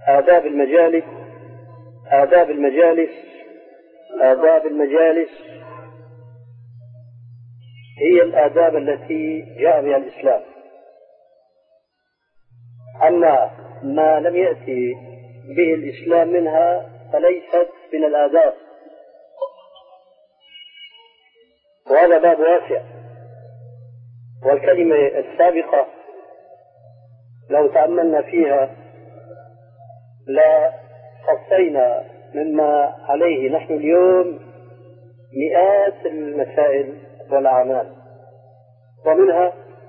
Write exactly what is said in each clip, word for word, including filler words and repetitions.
آداب المجالس آداب المجالس آداب المجالس هي الآداب التي جاء بها الإسلام. أما ما لم يأتي به الإسلام منها فليست من الآداب، وهذا باب واسع. والكلمة السابقة لو تأملنا فيها لا خصينا مما عليه نحن اليوم مئات المسائل والأعمال، ومنها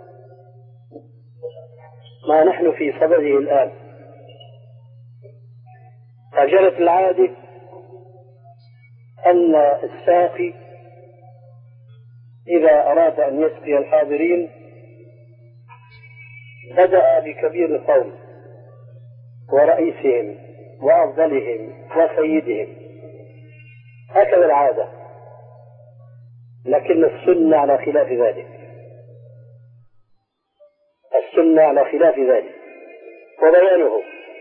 ما نحن في صدده الآن. فجرت العادة أن الساقي إذا أراد أن يسقي الحاضرين بدأ بكبير القوم ورئيسهم وأفضلهم وسيدهم، هكذا العادة. لكن السنة على خلاف ذلك، السنة على خلاف ذلك، وبيانه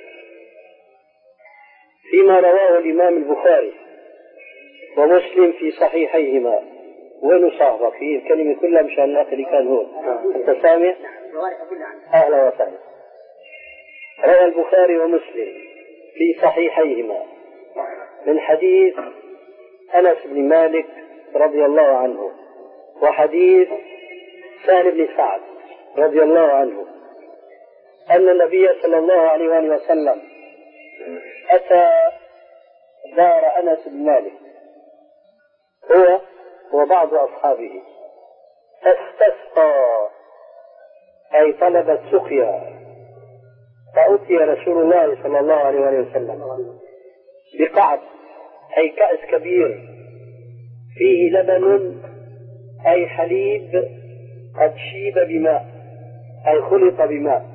فيما رواه الإمام البخاري ومسلم في صحيحيهما. وين صاحبك فيه الكلمة كلها مشان الأخ اللي كان هون؟ أنت سامع؟ أهلا وسهلا. روى البخاري ومسلم في صحيحيهما من حديث أنس بن مالك رضي الله عنه وحديث سهل بن سعد رضي الله عنه أن النبي صلى الله عليه وسلم أتى دار أنس بن مالك هو وبعض أصحابه فاستسقى أي طلب السقيا، فأتي رسول الله صلى الله عليه وسلم بقعب أي كأس كبير فيه لبن أي حليب قد شيب بماء أي خلط بماء،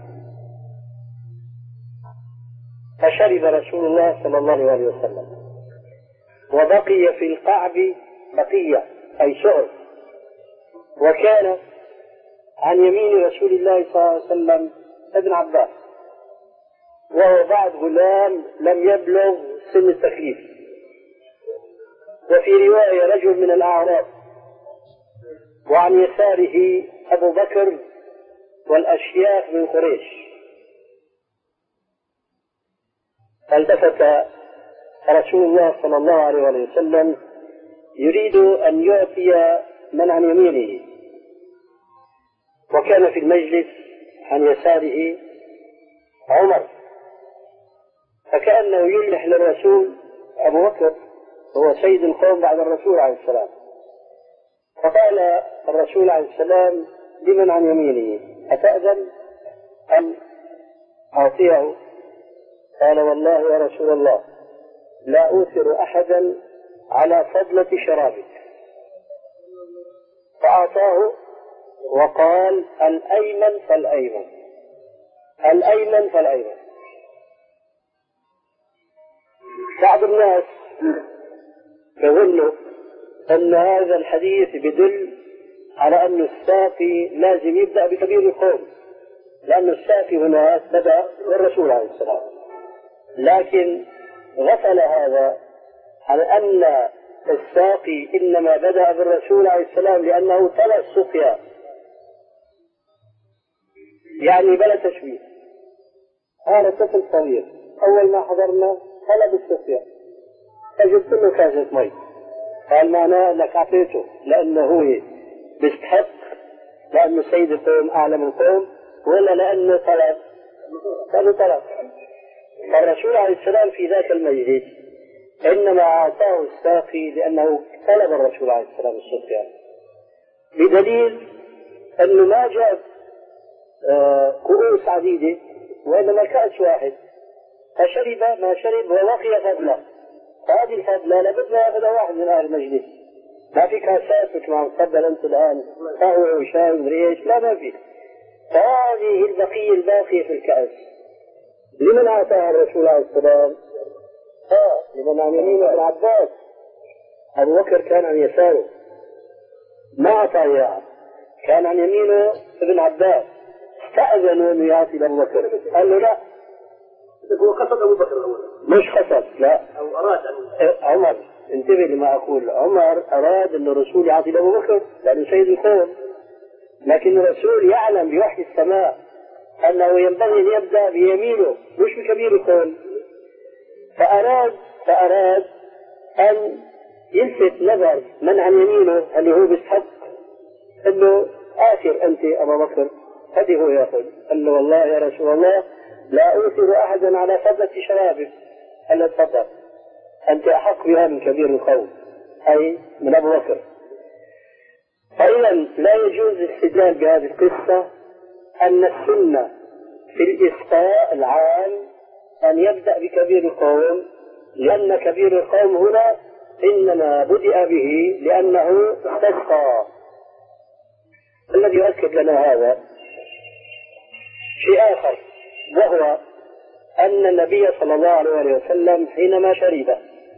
فشرب رسول الله صلى الله عليه وسلم، وبقي في القعب بقية أي شعر، وكان عن يمين رسول الله صلى الله عليه وسلم ابن عباس، وهو بعد غلام لم يبلغ سن التكليف، وفي رواية رجل من الأعراب، وعن يساره أبو بكر والأشياخ من قريش. فالتفت رسول الله صلى الله عليه وسلم يريد أن يعطي من عن يمينه، وكان في المجلس عن يساره عمر، فكأنه يلح للرسول أبو بكر هو سيد القوم بعد الرسول عليه السلام، فقال الرسول عليه السلام لمن عن يمينه أتأذن أم أعطيه؟ قال والله يا رسول الله لا أوثر أحدا على فضلة شرابك، فأعطاه وقال الأيمن فالأيمن الأيمن فالأيمن. بعض الناس يظن أن هذا الحديث يدل على أن الساقي لازم يبدأ بكبير القوم، لأن الساقي هنا بدأ بالرسول عليه السلام، لكن غفل هذا على أن الساقي إنما بدأ بالرسول عليه السلام لأنه طلب السقيا، يعني بلا تشبيه. هذا طفل صغير أول ما حضرنا طلب السقيا، فجبت له كاسة مي، قال معناه أنك أعطيته لأنه هو بيستحق، لأنه سيد القوم أعلم القوم، ولا لأنه طلب؟ لأنه طلب. فالرسول عليه السلام في ذاك المجلس إنما أعطاه الساقي لأنه طلب الرسول عليه السلام السقيا، بدليل أنه ما جاب كؤوس عديدة وإنما كأس واحد، فشرب ما شرب ووقي فضله، فهذه الفضلة لابد ما يأخذها واحد من أهل المجلس، ما في كاسات مثل ما تفضل أنت الآن قهوة وشاي وريش، لا ما في. فهذه البقية الباقية في الكأس لمن أعطاها الرسول عليه السلام؟ آه لمن عن يمينه ابن عباس، أبو بكر كان عن يساره ما أعطاه إياها، كان عن يمينه ابن عباس، استأذنوا أن يعطي أبو بكر، قال له لا هو قصد أبو بكر أولا مش قصد لا أو أراد أن عمر. انتبه لما أقول. عمر أراد أن الرسول يعطي أبو بكر لأنه سيد القوم، لكن الرسول يعلم بوحي السماء أنه ينبغي أن يبدأ بيمينه مش بكبير القوم، فأراد فأراد أن يلفت نظر من عن يمينه اللي هو بيستحق أنه آخر أنت أبا بكر. هذه هو يأخذ. قال له والله يا رسول الله لا أوثر أحدا على فضلة شرابه. قال له تفضل أنت أحق بها من كبير القوم أي من أبو بكر. فإذا لا يجوز الاستدلال بهذه القصة أن السنة في الإسقاء العام أن يبدأ بكبير القوم، لأن كبير القوم هنا إنما بدأ به لأنه استسقى. الذي يؤكد لنا هذا شيء آخر، وهو أن النبي صلى الله عليه وسلم حينما شرب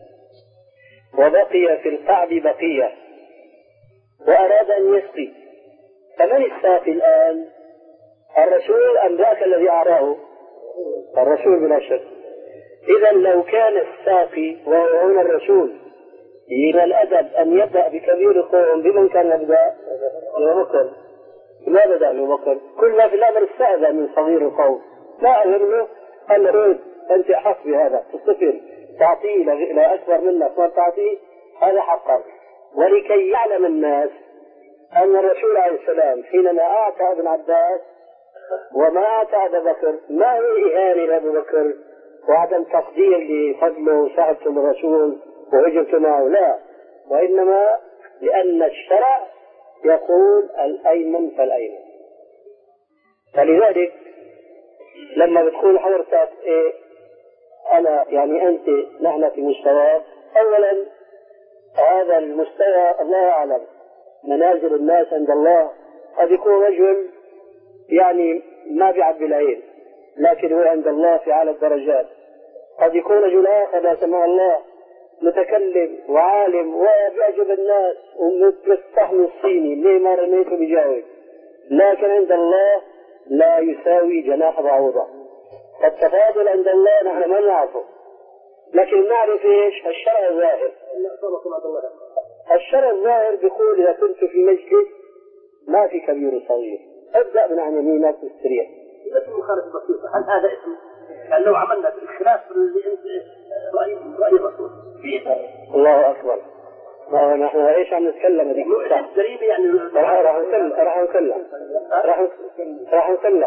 وبقي في القعب بقية وأراد أن يسقي، فمن الساقي الآن؟ الرسول أم ذاك الذي أعراه؟ الرسول بلا شك. إذا لو كان الساقي وهو هنا الرسول من الأدب أن يبدأ بكبير القوم، بمن كان يبدأ؟ أبو بكر. ما بدأ أبو بكر؟ كل ما في الأمر استأذن من صغير القوم، ما أهمه أن رد أنت أحق بهذا تصفر تعطيه لا أكبر منك ما تعطيه، هذا حقا. ولكي يعلم الناس أن الرسول عليه السلام حينما أعطى ابن عباس وما أعطى أبا بكر ما هي إهانة لأبو بكر وعدم تقدير لفضله وصحبة الرسول وهجرته معه، لا، وإنما لأن الشرع يقول الأيمن فالأيمن. فلذلك لما بتقول حضرتك إيه أنا يعني أنت نحن في مستوى، أولا هذا المستوى الله أعلم منازل الناس عند الله. قد يكون رجل يعني ما بيعبي العين لكن هو عند الله في أعلى الدرجات. قد يكون رجل آخر لا سمح الله متكلم وعالم وبيعجب الناس ومتفهم الصيني ليه ما رميته بجاوب، لكن عند الله لا يساوي جناح بعوضة. فالتفاضل عند الله نحن ما نعرفه، لكن نعرف ايش؟ الشرع الظاهر. الشرع الظاهر بيقول إذا كنت في مجلس ما في كبير وصغير ابدأ من عن يمينك واستريح. اسم مخالفة بسيطة، هل هذا اسم يعني لو عملنا بالخلاف اللي انت رأي رأي الرسول الله أكبر. ما نحن ايش عم نتكلم هذيك الساعة؟ قريبة يعني راح راح نكلم راح نكلم راح راح نكلم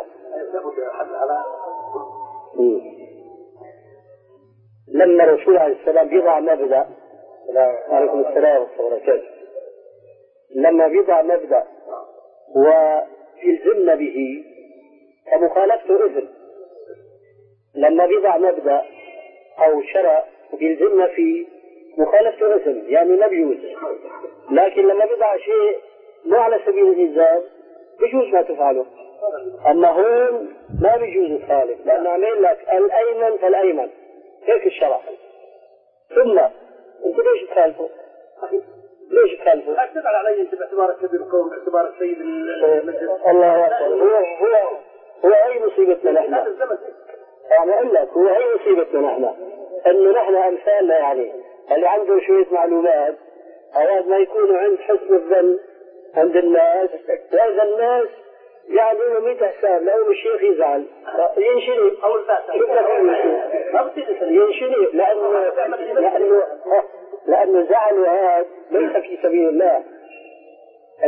لما الرسول عليه السلام بيضع مبدأ. عليكم السلام ورحمة الله وبركاته. لما بيضع مبدأ ويلزمنا به فمخالفته إثم. لما بيضع مبدأ أو شرع ويلزمنا فيه مخالفته إثم يعني ما بيجوز، لكن لما بيضع شيء مو على سبيل الإلزام بيجوز ما تفعله. أما هون ما بيجوز تخالف، لأنه عمل لك الأيمن فالأيمن هيك الشرع. ثم أنت ليش تخالفه؟ ليش تخالفه؟ أكتب على أنت باعتبارك كبير القوم باعتبارك سيد المسجد. الله أكبر. هو هو هو أي مصيبتنا نحن؟ أنا أقول لك هو أي مصيبتنا نحن؟ إنه نحن أمثالنا يعني اللي عنده شوية معلومات أوقات ما يكونوا عند حسن الظن عند الناس، وإذا الناس يعملوا مئة حساب لو الشيخ يزعل ينشري أو الفاتحة ينشري لأنه لأنه لأنه زعله هذا ليس في سبيل الله،